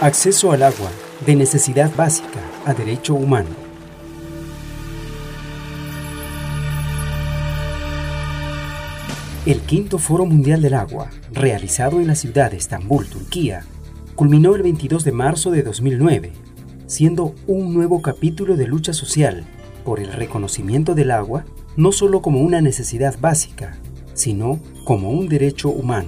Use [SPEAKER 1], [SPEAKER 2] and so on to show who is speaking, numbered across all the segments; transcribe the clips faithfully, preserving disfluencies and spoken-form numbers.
[SPEAKER 1] Acceso al agua, de necesidad básica a derecho humano. El quinto Foro Mundial del Agua, realizado en la ciudad de Estambul, Turquía, culminó el veintidós de marzo de dos mil nueve, siendo un nuevo capítulo de lucha social por el reconocimiento del agua no solo como una necesidad básica, sino como un derecho humano.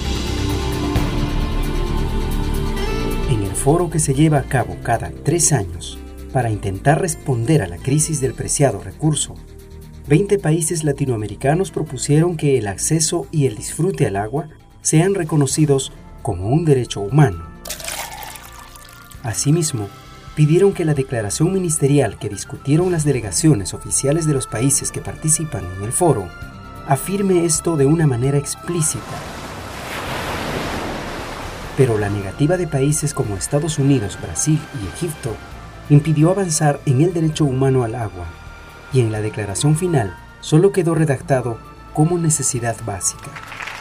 [SPEAKER 1] En el foro, que se lleva a cabo cada tres años para intentar responder a la crisis del preciado recurso, veinte países latinoamericanos propusieron que el acceso y el disfrute al agua sean reconocidos como un derecho humano. Asimismo, pidieron que la declaración ministerial que discutieron las delegaciones oficiales de los países que participan en el foro afirme esto de una manera explícita. Pero la negativa de países como Estados Unidos, Brasil y Egipto impidió avanzar en el derecho humano al agua, y en la declaración final solo quedó redactado como necesidad básica.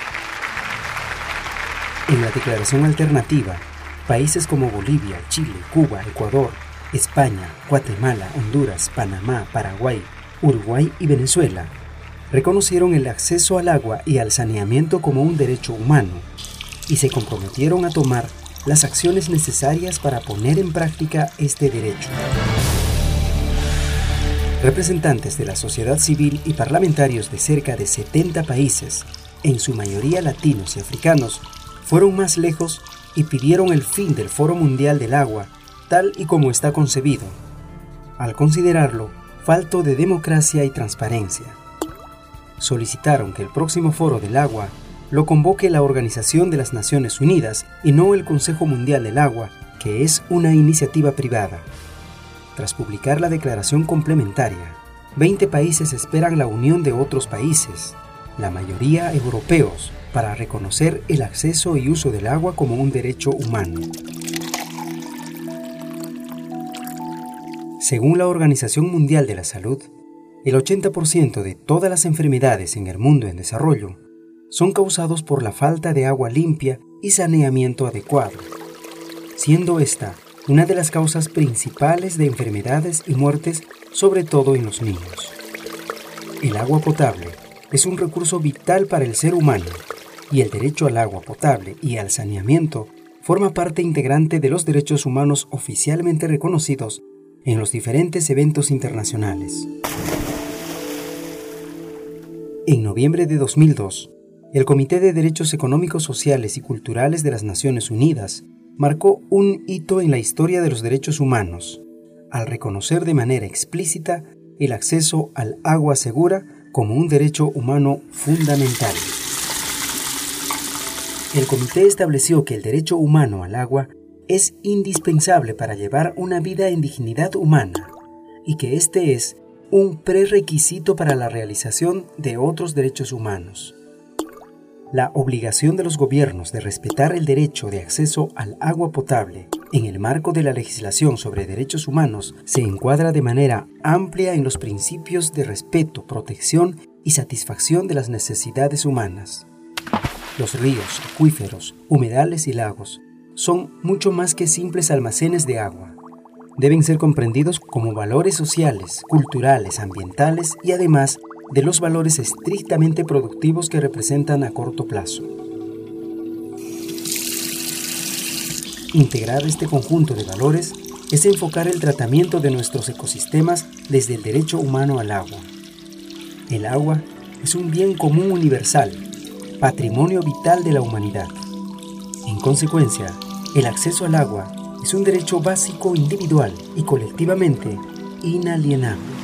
[SPEAKER 1] En la declaración alternativa, países como Bolivia, Chile, Cuba, Ecuador, España, Guatemala, Honduras, Panamá, Paraguay, Uruguay y Venezuela reconocieron el acceso al agua y al saneamiento como un derecho humano y se comprometieron a tomar las acciones necesarias para poner en práctica este derecho. Representantes de la sociedad civil y parlamentarios de cerca de setenta países, en su mayoría latinos y africanos, fueron más lejos y pidieron el fin del Foro Mundial del Agua tal y como está concebido, al considerarlo falto de democracia y transparencia. Solicitaron que el próximo Foro del Agua lo convoque la Organización de las Naciones Unidas y no el Consejo Mundial del Agua, que es una iniciativa privada. Tras publicar la declaración complementaria, veinte países esperan la unión de otros países, la mayoría europeos, para reconocer el acceso y uso del agua como un derecho humano. Según la Organización Mundial de la Salud, el ochenta por ciento de todas las enfermedades en el mundo en desarrollo son causados por la falta de agua limpia y saneamiento adecuado, siendo esta una de las causas principales de enfermedades y muertes, sobre todo en los niños. El agua potable es un recurso vital para el ser humano y el derecho al agua potable y al saneamiento forma parte integrante de los derechos humanos oficialmente reconocidos en los diferentes eventos internacionales. En noviembre de dos mil dos, el Comité de Derechos Económicos, Sociales y Culturales de las Naciones Unidas marcó un hito en la historia de los derechos humanos, al reconocer de manera explícita el acceso al agua segura como un derecho humano fundamental. El comité estableció que el derecho humano al agua es indispensable para llevar una vida en dignidad humana y que este es un prerequisito para la realización de otros derechos humanos. La obligación de los gobiernos de respetar el derecho de acceso al agua potable en el marco de la legislación sobre derechos humanos se encuadra de manera amplia en los principios de respeto, protección y satisfacción de las necesidades humanas. Los ríos, acuíferos, humedales y lagos son mucho más que simples almacenes de agua. Deben ser comprendidos como valores sociales, culturales, ambientales y además de los valores estrictamente productivos que representan a corto plazo. Integrar este conjunto de valores es enfocar el tratamiento de nuestros ecosistemas desde el derecho humano al agua. El agua es un bien común universal, patrimonio vital de la humanidad. En consecuencia, el acceso al agua es un derecho básico individual y colectivamente inalienable.